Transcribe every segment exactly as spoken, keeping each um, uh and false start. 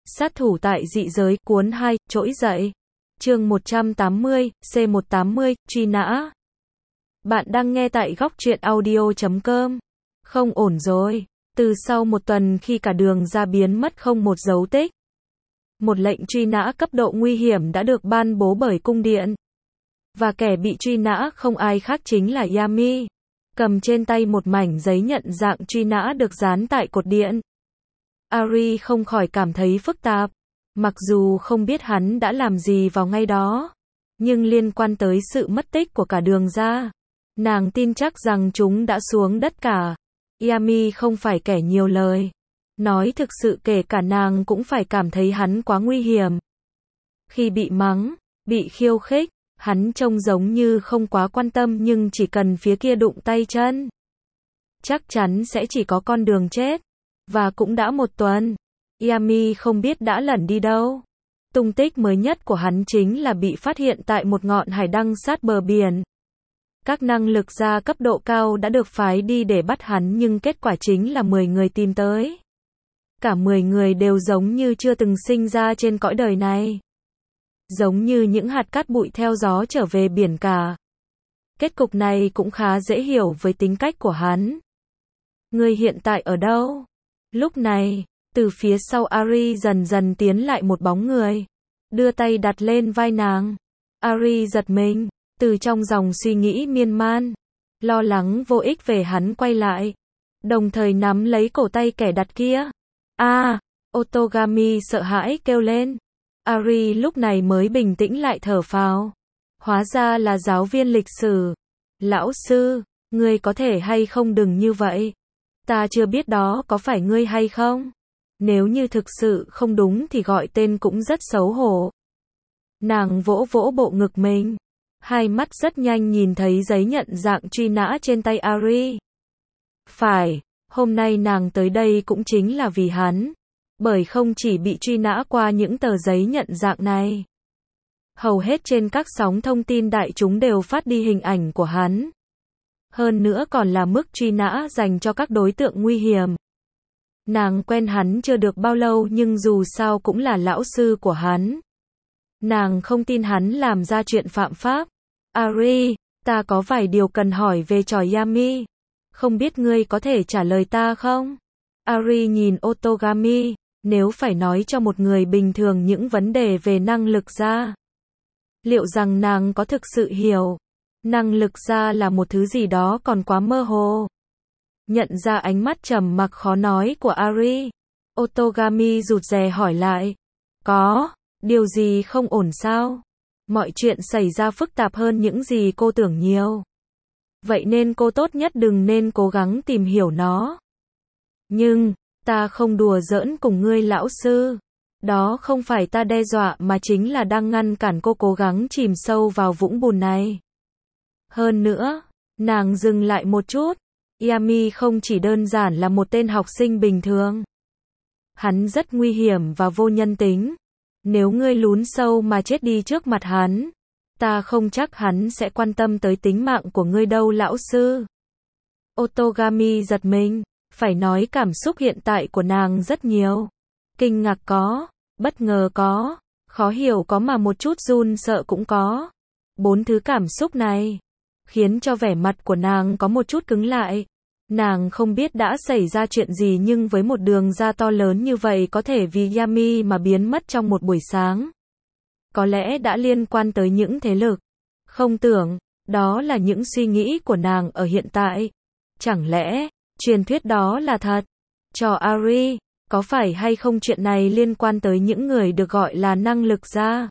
Sát thủ tại dị giới, cuốn hai, trỗi dậy. Chương một trăm tám mươi, C một trăm tám mươi, truy nã. Bạn đang nghe tại góc truyện audio chấm com. Không ổn rồi. Từ sau một tuần khi cả đường ra biến mất không một dấu tích, một lệnh truy nã cấp độ nguy hiểm đã được ban bố bởi cung điện. Và kẻ bị truy nã không ai khác chính là Yami. Cầm trên tay một mảnh giấy nhận dạng truy nã được dán tại cột điện. Ari không khỏi cảm thấy phức tạp. Mặc dù không biết hắn đã làm gì vào ngay đó, nhưng liên quan tới sự mất tích của cả đường ra, nàng tin chắc rằng chúng đã xuống đất cả. Yami không phải kẻ nhiều lời. Nói thực sự kể cả nàng cũng phải cảm thấy hắn quá nguy hiểm. Khi bị mắng, bị khiêu khích, hắn trông giống như không quá quan tâm, nhưng chỉ cần phía kia đụng tay chân, chắc chắn sẽ chỉ có con đường chết. Và cũng đã một tuần, Yami không biết đã lẩn đi đâu. Tung tích mới nhất của hắn chính là bị phát hiện tại một ngọn hải đăng sát bờ biển. Các năng lực gia cấp độ cao đã được phái đi để bắt hắn, nhưng kết quả chính là mười người tìm tới. Cả mười người đều giống như chưa từng sinh ra trên cõi đời này. Giống như những hạt cát bụi theo gió trở về biển cả. Kết cục này cũng khá dễ hiểu với tính cách của hắn. Ngươi hiện tại ở đâu? Lúc này, từ phía sau Ari dần dần tiến lại một bóng người, đưa tay đặt lên vai nàng. Ari giật mình, từ trong dòng suy nghĩ miên man, lo lắng vô ích về hắn quay lại, đồng thời nắm lấy cổ tay kẻ đặt kia. A, à, Otogami sợ hãi kêu lên. Ari lúc này mới bình tĩnh lại, thở phào. Hóa ra là giáo viên lịch sử. Lão sư, ngươi có thể hay không đừng như vậy. Ta chưa biết đó có phải ngươi hay không. Nếu như thực sự không đúng thì gọi tên cũng rất xấu hổ. Nàng vỗ vỗ bộ ngực mình. Hai mắt rất nhanh nhìn thấy giấy nhận dạng truy nã trên tay Ari. Phải, hôm nay nàng tới đây cũng chính là vì hắn. Bởi không chỉ bị truy nã qua những tờ giấy nhận dạng này, hầu hết trên các sóng thông tin đại chúng đều phát đi hình ảnh của hắn. Hơn nữa còn là mức truy nã dành cho các đối tượng nguy hiểm. Nàng quen hắn chưa được bao lâu, nhưng dù sao cũng là lão sư của hắn. Nàng không tin hắn làm ra chuyện phạm pháp. Ari, ta có vài điều cần hỏi về trò Yami. Không biết ngươi có thể trả lời ta không? Ari nhìn Otogami. Nếu phải nói cho một người bình thường những vấn đề về năng lực gia, liệu rằng nàng có thực sự hiểu? Năng lực gia là một thứ gì đó còn quá mơ hồ. Nhận ra ánh mắt trầm mặc khó nói của Ari, Otogami rụt rè hỏi lại. Có, điều gì không ổn sao? Mọi chuyện xảy ra phức tạp hơn những gì cô tưởng nhiều. Vậy nên cô tốt nhất đừng nên cố gắng tìm hiểu nó. Nhưng, ta không đùa giỡn cùng ngươi lão sư. Đó không phải ta đe dọa mà chính là đang ngăn cản cô cố gắng chìm sâu vào vũng bùn này. Hơn nữa, nàng dừng lại một chút. Yami không chỉ đơn giản là một tên học sinh bình thường. Hắn rất nguy hiểm và vô nhân tính. Nếu ngươi lún sâu mà chết đi trước mặt hắn, ta không chắc hắn sẽ quan tâm tới tính mạng của ngươi đâu lão sư. Otogami giật mình. Phải nói cảm xúc hiện tại của nàng rất nhiều. Kinh ngạc có, bất ngờ có, khó hiểu có, mà một chút run sợ cũng có. Bốn thứ cảm xúc này khiến cho vẻ mặt của nàng có một chút cứng lại. Nàng không biết đã xảy ra chuyện gì, nhưng với một đường ra to lớn như vậy có thể vì Yami mà biến mất trong một buổi sáng, có lẽ đã liên quan tới những thế lực. Không tưởng, đó là những suy nghĩ của nàng ở hiện tại. Chẳng lẽ truyền thuyết đó là thật? Cho Ari, có phải hay không chuyện này liên quan tới những người được gọi là năng lực gia?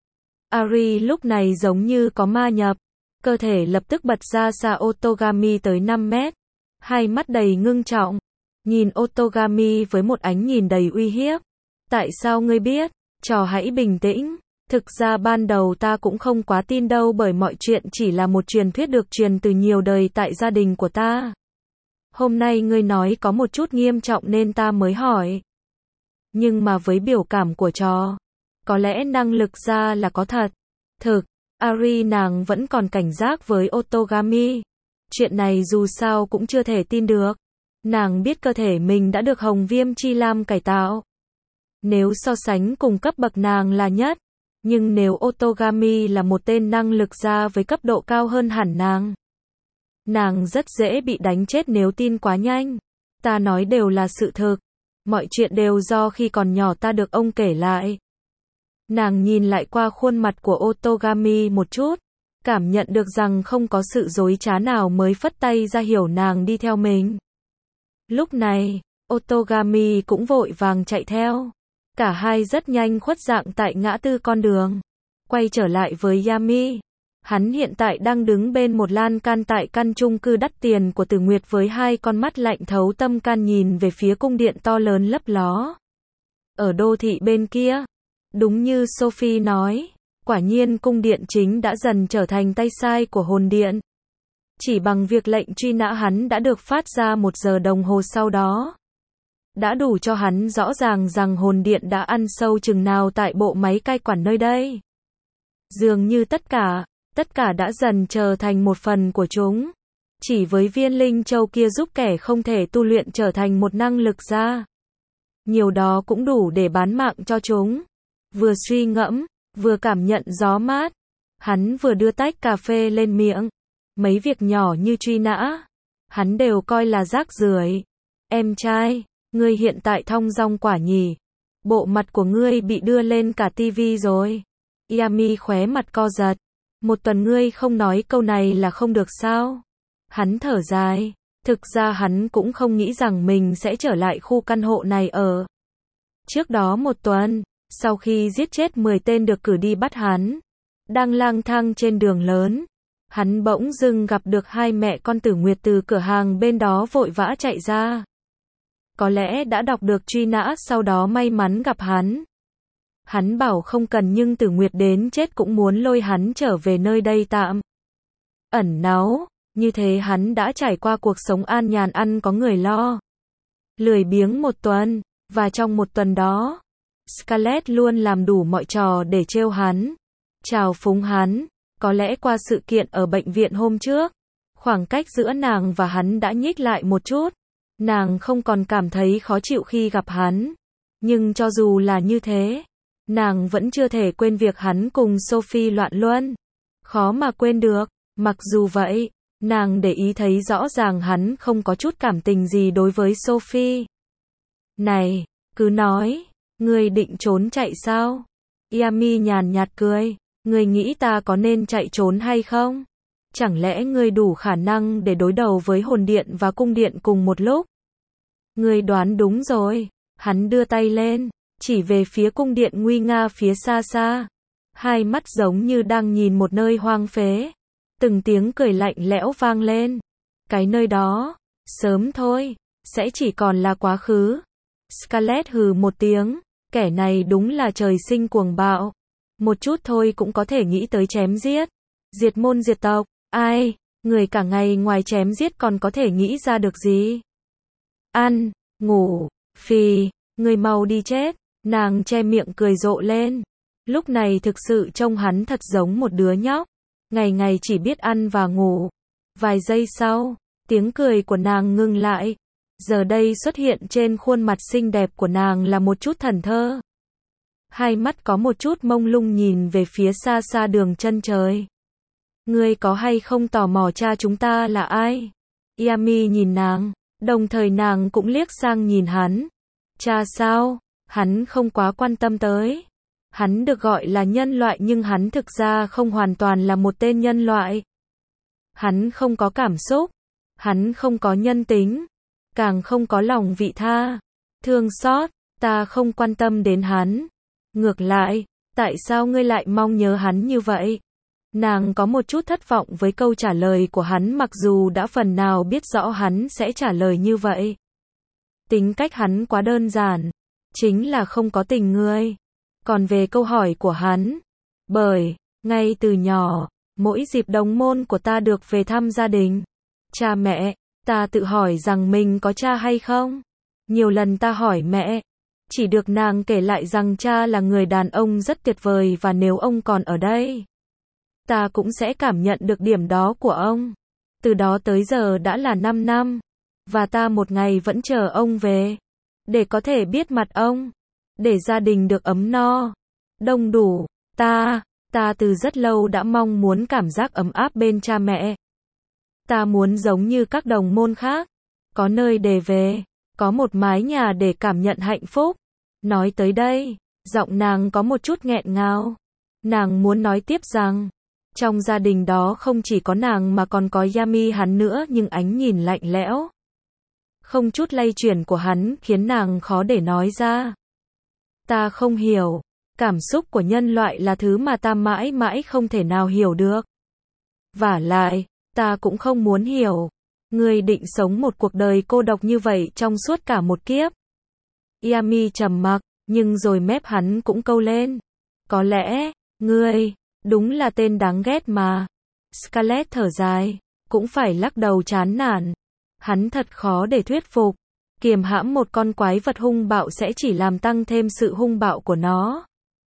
Ari lúc này giống như có ma nhập, cơ thể lập tức bật ra xa Otogami tới năm mét, hai mắt đầy ngưng trọng, nhìn Otogami với một ánh nhìn đầy uy hiếp. Tại sao ngươi biết? Trò hãy bình tĩnh. Thực ra ban đầu ta cũng không quá tin đâu, bởi mọi chuyện chỉ là một truyền thuyết được truyền từ nhiều đời tại gia đình của ta. Hôm nay ngươi nói có một chút nghiêm trọng nên ta mới hỏi. Nhưng mà với biểu cảm của trò, có lẽ năng lực gia là có thật. Thực, Ari nàng vẫn còn cảnh giác với Otogami. Chuyện này dù sao cũng chưa thể tin được. Nàng biết cơ thể mình đã được Hồng Viêm Chi Lam cải tạo. Nếu so sánh cùng cấp bậc nàng là nhất. Nhưng nếu Otogami là một tên năng lực gia với cấp độ cao hơn hẳn nàng. Nàng rất dễ bị đánh chết nếu tin quá nhanh. Ta nói đều là sự thực. Mọi chuyện đều do khi còn nhỏ ta được ông kể lại. Nàng nhìn lại qua khuôn mặt của Otogami một chút. Cảm nhận được rằng không có sự dối trá nào mới phất tay ra hiểu nàng đi theo mình. Lúc này, Otogami cũng vội vàng chạy theo. Cả hai rất nhanh khuất dạng tại ngã tư con đường. Quay trở lại với Yami. Hắn hiện tại đang đứng bên một lan can tại căn chung cư đắt tiền của Tử Nguyệt với hai con mắt lạnh thấu tâm can nhìn về phía cung điện to lớn lấp ló. Ở đô thị bên kia, đúng như Sophie nói, quả nhiên cung điện chính đã dần trở thành tay sai của hồn điện. Chỉ bằng việc lệnh truy nã hắn đã được phát ra một giờ đồng hồ sau đó. Đã đủ cho hắn rõ ràng rằng hồn điện đã ăn sâu chừng nào tại bộ máy cai quản nơi đây. Dường như tất cả, tất cả đã dần trở thành một phần của chúng. Chỉ với viên linh châu kia giúp kẻ không thể tu luyện trở thành một năng lực gia. Nhiều đó cũng đủ để bán mạng cho chúng. Vừa suy ngẫm, vừa cảm nhận gió mát. Hắn vừa đưa tách cà phê lên miệng. Mấy việc nhỏ như truy nã, hắn đều coi là rác rưởi. Em trai, ngươi hiện tại thong dong quả nhỉ. Bộ mặt của ngươi bị đưa lên cả tivi rồi. Yami khóe mặt co giật. Một tuần ngươi không nói câu này là không được sao? Hắn thở dài. Thực ra hắn cũng không nghĩ rằng mình sẽ trở lại khu căn hộ này ở. Trước đó một tuần, sau khi giết chết mười tên được cử đi bắt hắn, đang lang thang trên đường lớn, hắn bỗng dưng gặp được hai mẹ con Tử Nguyệt từ cửa hàng bên đó vội vã chạy ra. Có lẽ đã đọc được truy nã sau đó may mắn gặp hắn. Hắn bảo không cần nhưng Tử Nguyệt đến chết cũng muốn lôi hắn trở về nơi đây tạm ẩn náu. Như thế hắn đã trải qua cuộc sống an nhàn ăn có người lo. Lười biếng một tuần, và trong một tuần đó, Scarlett luôn làm đủ mọi trò để trêu hắn, trào phúng hắn. Có lẽ qua sự kiện ở bệnh viện hôm trước, khoảng cách giữa nàng và hắn đã nhích lại một chút. Nàng không còn cảm thấy khó chịu khi gặp hắn. Nhưng cho dù là như thế, nàng vẫn chưa thể quên việc hắn cùng Sophie loạn luân. Khó mà quên được. Mặc dù vậy, nàng để ý thấy rõ ràng hắn không có chút cảm tình gì đối với Sophie. Này, cứ nói, ngươi định trốn chạy sao? Yami nhàn nhạt cười. Ngươi nghĩ ta có nên chạy trốn hay không? Chẳng lẽ ngươi đủ khả năng để đối đầu với hồn điện và cung điện cùng một lúc? Ngươi đoán đúng rồi. Hắn đưa tay lên, chỉ về phía cung điện nguy nga phía xa xa. Hai mắt giống như đang nhìn một nơi hoang phế. Từng tiếng cười lạnh lẽo vang lên. Cái nơi đó, sớm thôi, sẽ chỉ còn là quá khứ. Scarlett hừ một tiếng. Kẻ này đúng là trời sinh cuồng bạo. Một chút thôi cũng có thể nghĩ tới chém giết. Diệt môn diệt tộc. Ai, người cả ngày ngoài chém giết còn có thể nghĩ ra được gì? Ăn, ngủ, phì, người mau đi chết. Nàng che miệng cười rộ lên. Lúc này thực sự trông hắn thật giống một đứa nhóc. Ngày ngày chỉ biết ăn và ngủ. Vài giây sau, tiếng cười của nàng ngừng lại. Giờ đây xuất hiện trên khuôn mặt xinh đẹp của nàng là một chút thẫn thờ. Hai mắt có một chút mông lung nhìn về phía xa xa đường chân trời. Ngươi có hay không tò mò cha chúng ta là ai? Yami nhìn nàng, đồng thời nàng cũng liếc sang nhìn hắn. Cha sao? Hắn không quá quan tâm tới. Hắn được gọi là nhân loại nhưng hắn thực ra không hoàn toàn là một tên nhân loại. Hắn không có cảm xúc. Hắn không có nhân tính. Càng không có lòng vị tha. Thương xót, ta không quan tâm đến hắn. Ngược lại, tại sao ngươi lại mong nhớ hắn như vậy? Nàng có một chút thất vọng với câu trả lời của hắn mặc dù đã phần nào biết rõ hắn sẽ trả lời như vậy. Tính cách hắn quá đơn giản. Chính là không có tình người. Còn về câu hỏi của hắn, bởi, ngay từ nhỏ, mỗi dịp đồng môn của ta được về thăm gia đình, cha mẹ, ta tự hỏi rằng mình có cha hay không. Nhiều lần ta hỏi mẹ, chỉ được nàng kể lại rằng cha là người đàn ông rất tuyệt vời và nếu ông còn ở đây, ta cũng sẽ cảm nhận được điểm đó của ông. Từ đó tới giờ đã là năm năm, và ta một ngày vẫn chờ ông về, để có thể biết mặt ông. để gia đình được ấm no, đông đủ. Ta, ta từ rất lâu đã mong muốn cảm giác ấm áp bên cha mẹ. Ta muốn giống như các đồng môn khác, có nơi để về, có một mái nhà để cảm nhận hạnh phúc. Nói tới đây, giọng nàng có một chút nghẹn ngào. Nàng muốn nói tiếp rằng, trong gia đình đó không chỉ có nàng mà còn có Yami hắn nữa, nhưng ánh nhìn lạnh lẽo, không chút lay chuyển của hắn khiến nàng khó để nói ra. Ta không hiểu, cảm xúc của nhân loại là thứ mà ta mãi mãi không thể nào hiểu được. Vả lại, ta cũng không muốn hiểu. Ngươi định sống một cuộc đời cô độc như vậy trong suốt cả một kiếp. Yami trầm mặc, nhưng rồi mép hắn cũng câu lên. Có lẽ, ngươi, đúng là tên đáng ghét mà. Scarlett thở dài, cũng phải lắc đầu chán nản. Hắn thật khó để thuyết phục. Kiềm hãm một con quái vật hung bạo sẽ chỉ làm tăng thêm sự hung bạo của nó.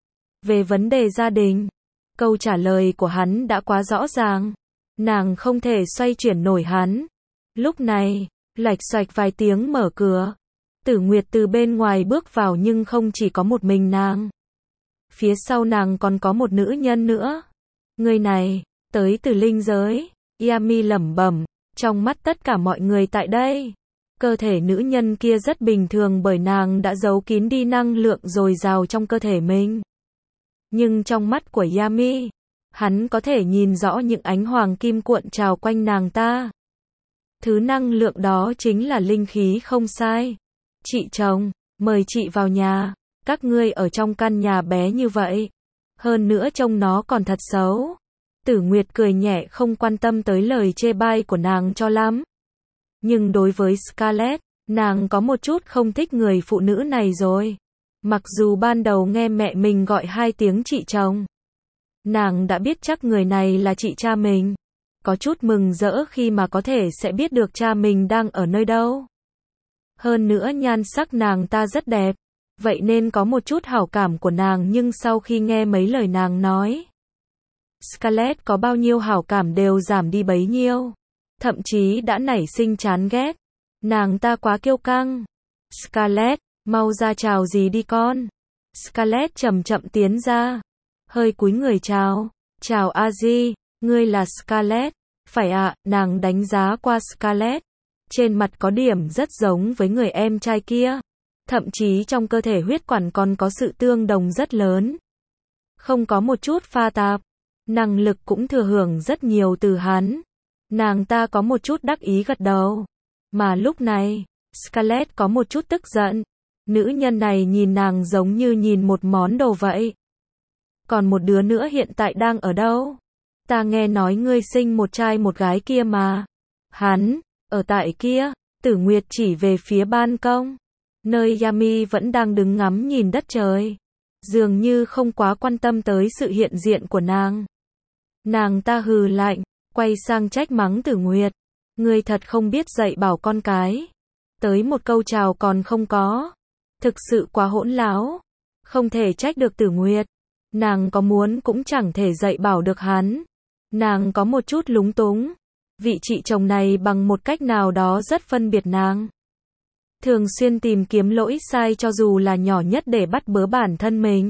Về vấn đề gia đình, câu trả lời của hắn đã quá rõ ràng. Nàng không thể xoay chuyển nổi hắn. Lúc này, lạch xoạch vài tiếng mở cửa. Tử Nguyệt từ bên ngoài bước vào nhưng không chỉ có một mình nàng. Phía sau nàng còn có một nữ nhân nữa. Người này, tới từ linh giới. Yami lẩm bẩm, trong mắt tất cả mọi người tại đây. Cơ thể nữ nhân kia rất bình thường bởi nàng đã giấu kín đi năng lượng dồi dào trong cơ thể mình. Nhưng trong mắt của Yami, hắn có thể nhìn rõ những ánh hoàng kim cuộn trào quanh nàng ta. Thứ năng lượng đó chính là linh khí không sai. Chị chồng, mời chị vào nhà. Các ngươi ở trong căn nhà bé như vậy. Hơn nữa trông nó còn thật xấu. Tử Nguyệt cười nhẹ không quan tâm tới lời chê bai của nàng cho lắm. Nhưng đối với Scarlett, nàng có một chút không thích người phụ nữ này rồi. Mặc dù ban đầu nghe mẹ mình gọi hai tiếng chị chồng, nàng đã biết chắc người này là chị cha mình. Có chút mừng rỡ khi mà có thể sẽ biết được cha mình đang ở nơi đâu. Hơn nữa nhan sắc nàng ta rất đẹp, vậy nên có một chút hảo cảm của nàng, nhưng sau khi nghe mấy lời nàng nói, Scarlett có bao nhiêu hảo cảm đều giảm đi bấy nhiêu. Thậm chí đã nảy sinh chán ghét. Nàng ta quá kiêu căng. Scarlett, mau ra chào gì đi con. Scarlett chậm chậm tiến ra, hơi cúi người chào. Chào A-di, ngươi là Scarlett. Phải ạ, à, nàng đánh giá qua Scarlett. Trên mặt có điểm rất giống với người em trai kia. Thậm chí trong cơ thể huyết quản còn có sự tương đồng rất lớn. Không có một chút pha tạp. Năng lực cũng thừa hưởng rất nhiều từ hắn. Nàng ta có một chút đắc ý gật đầu. Mà lúc này, Scarlett có một chút tức giận. Nữ nhân này nhìn nàng giống như nhìn một món đồ vậy. Còn một đứa nữa hiện tại đang ở đâu? Ta nghe nói ngươi sinh một trai một gái kia mà. Hắn, ở tại kia. Tử Nguyệt chỉ về phía ban công. Nơi Yami vẫn đang đứng ngắm nhìn đất trời. Dường như không quá quan tâm tới sự hiện diện của nàng. Nàng ta hừ lạnh, quay sang trách mắng Tử Nguyệt. Ngươi thật không biết dạy bảo con cái. Tới một câu chào còn không có. Thực sự quá hỗn láo. Không thể trách được Tử Nguyệt. Nàng có muốn cũng chẳng thể dạy bảo được hắn. Nàng có một chút lúng túng. Vị chị chồng này bằng một cách nào đó rất phân biệt nàng. Thường xuyên tìm kiếm lỗi sai cho dù là nhỏ nhất để bắt bớ bản thân mình.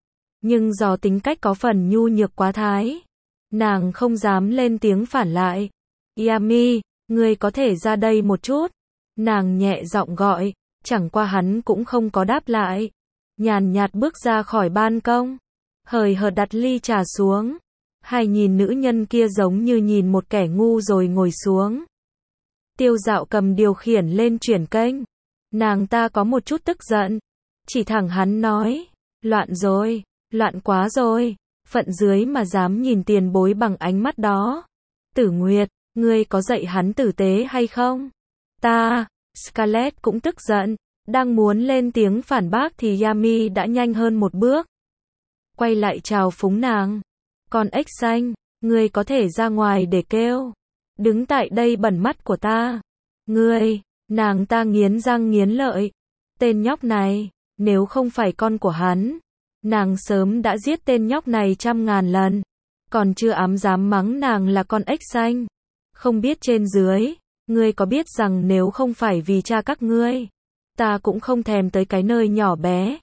Nhưng do tính cách có phần nhu nhược quá thái, nàng không dám lên tiếng phản lại. Yami, ngươi có thể ra đây một chút. Nàng nhẹ giọng gọi, chẳng qua hắn cũng không có đáp lại. Nhàn nhạt bước ra khỏi ban công, hời hợt đặt ly trà xuống. Hai nhìn nữ nhân kia giống như nhìn một kẻ ngu rồi ngồi xuống. Tiêu Dạo cầm điều khiển lên chuyển kênh. Nàng ta có một chút tức giận. Chỉ thẳng hắn nói, loạn rồi, loạn quá rồi. Phận dưới mà dám nhìn tiền bối bằng ánh mắt đó. Tử Nguyệt, ngươi có dạy hắn tử tế hay không? Ta, Scarlett cũng tức giận. Đang muốn lên tiếng phản bác thì Yami đã nhanh hơn một bước. Quay lại chào phúng nàng. Con ếch xanh, ngươi có thể ra ngoài để kêu. Đứng tại đây bẩn mắt của ta. Ngươi, nàng ta nghiến răng nghiến lợi. Tên nhóc này, nếu không phải con của hắn, nàng sớm đã giết tên nhóc này trăm ngàn lần. Còn chưa ám dám mắng nàng là con ếch xanh. Không biết trên dưới, ngươi có biết rằng nếu không phải vì cha các ngươi, ta cũng không thèm tới cái nơi nhỏ bé,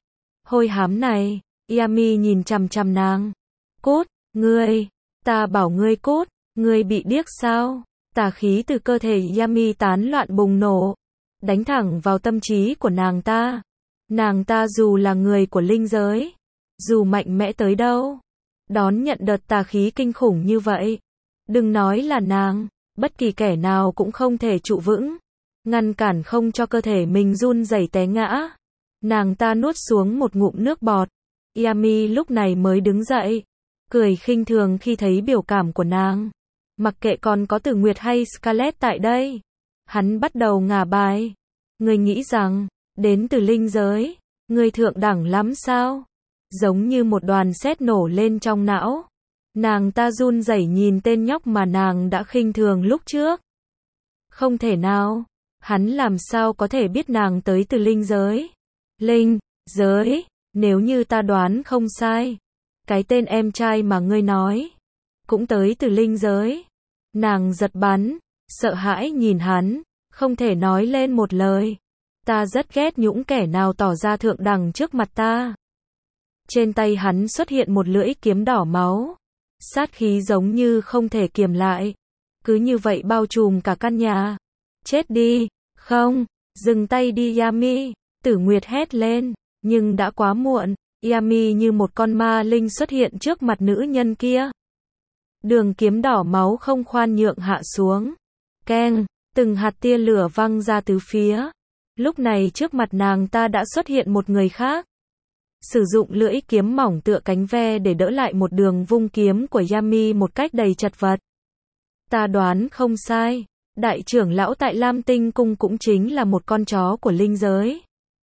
hôi hám này. Yami nhìn chằm chằm nàng. Cút, ngươi, ta bảo ngươi cút, ngươi bị điếc sao? Tà khí từ cơ thể Yami tán loạn bùng nổ, đánh thẳng vào tâm trí của nàng ta. Nàng ta dù là người của linh giới, dù mạnh mẽ tới đâu, đón nhận đợt tà khí kinh khủng như vậy, đừng nói là nàng, bất kỳ kẻ nào cũng không thể trụ vững, ngăn cản không cho cơ thể mình run rẩy té ngã. Nàng ta nuốt xuống một ngụm nước bọt. Yami lúc này mới đứng dậy, cười khinh thường khi thấy biểu cảm của nàng. Mặc kệ còn có Tử Nguyệt hay Scarlet tại đây, hắn bắt đầu ngả bài. Ngươi nghĩ rằng, đến từ linh giới, ngươi thượng đẳng lắm sao? Giống như một đoàn sét nổ lên trong não. Nàng ta run rẩy nhìn tên nhóc mà nàng đã khinh thường lúc trước. Không thể nào, hắn làm sao có thể biết nàng tới từ linh giới? Linh giới, nếu như ta đoán không sai, cái tên em trai mà ngươi nói cũng tới từ linh giới. Nàng giật bắn, sợ hãi nhìn hắn, không thể nói lên một lời. Ta rất ghét những kẻ nào tỏ ra thượng đẳng trước mặt ta. Trên tay hắn xuất hiện một lưỡi kiếm đỏ máu, sát khí giống như không thể kiềm lại, cứ như vậy bao trùm cả căn nhà. Chết đi, không, dừng tay đi Yami, Tử Nguyệt hét lên, nhưng đã quá muộn. Yami như một con ma linh xuất hiện trước mặt nữ nhân kia. Đường kiếm đỏ máu không khoan nhượng hạ xuống. Keng, từng hạt tia lửa văng ra từ phía. Lúc này trước mặt nàng ta đã xuất hiện một người khác. Sử dụng lưỡi kiếm mỏng tựa cánh ve để đỡ lại một đường vung kiếm của Yami một cách đầy chật vật. Ta đoán không sai, đại trưởng lão tại Lam Tinh Cung cũng chính là một con chó của linh giới.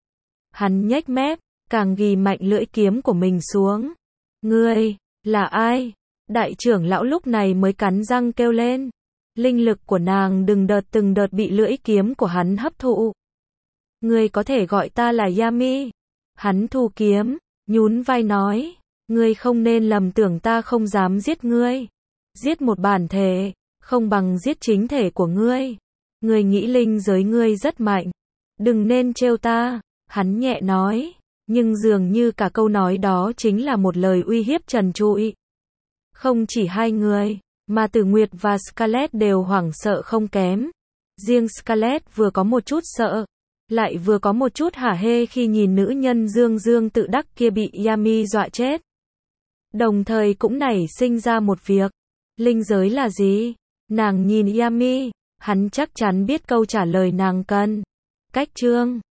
Hắn nhếch mép, càng ghi mạnh lưỡi kiếm của mình xuống. Ngươi, là ai? Đại trưởng lão lúc này mới cắn răng kêu lên. Linh lực của nàng từng đợt từng đợt bị lưỡi kiếm của hắn hấp thụ. Ngươi có thể gọi ta là Yami. Hắn thu kiếm, nhún vai nói. Ngươi không nên lầm tưởng ta không dám giết ngươi. Giết một bản thể, không bằng giết chính thể của ngươi. Ngươi nghĩ linh giới ngươi rất mạnh. Đừng nên trêu ta. Hắn nhẹ nói. Nhưng dường như cả câu nói đó chính là một lời uy hiếp trần trụi. Không chỉ hai người, mà Tử Nguyệt và Scarlet đều hoảng sợ không kém. Riêng Scarlet vừa có một chút sợ, lại vừa có một chút hả hê khi nhìn nữ nhân dương dương tự đắc kia bị Yami dọa chết. Đồng thời cũng nảy sinh ra một việc. Linh giới là gì? Nàng nhìn Yami, hắn chắc chắn biết câu trả lời nàng cần. Cách chương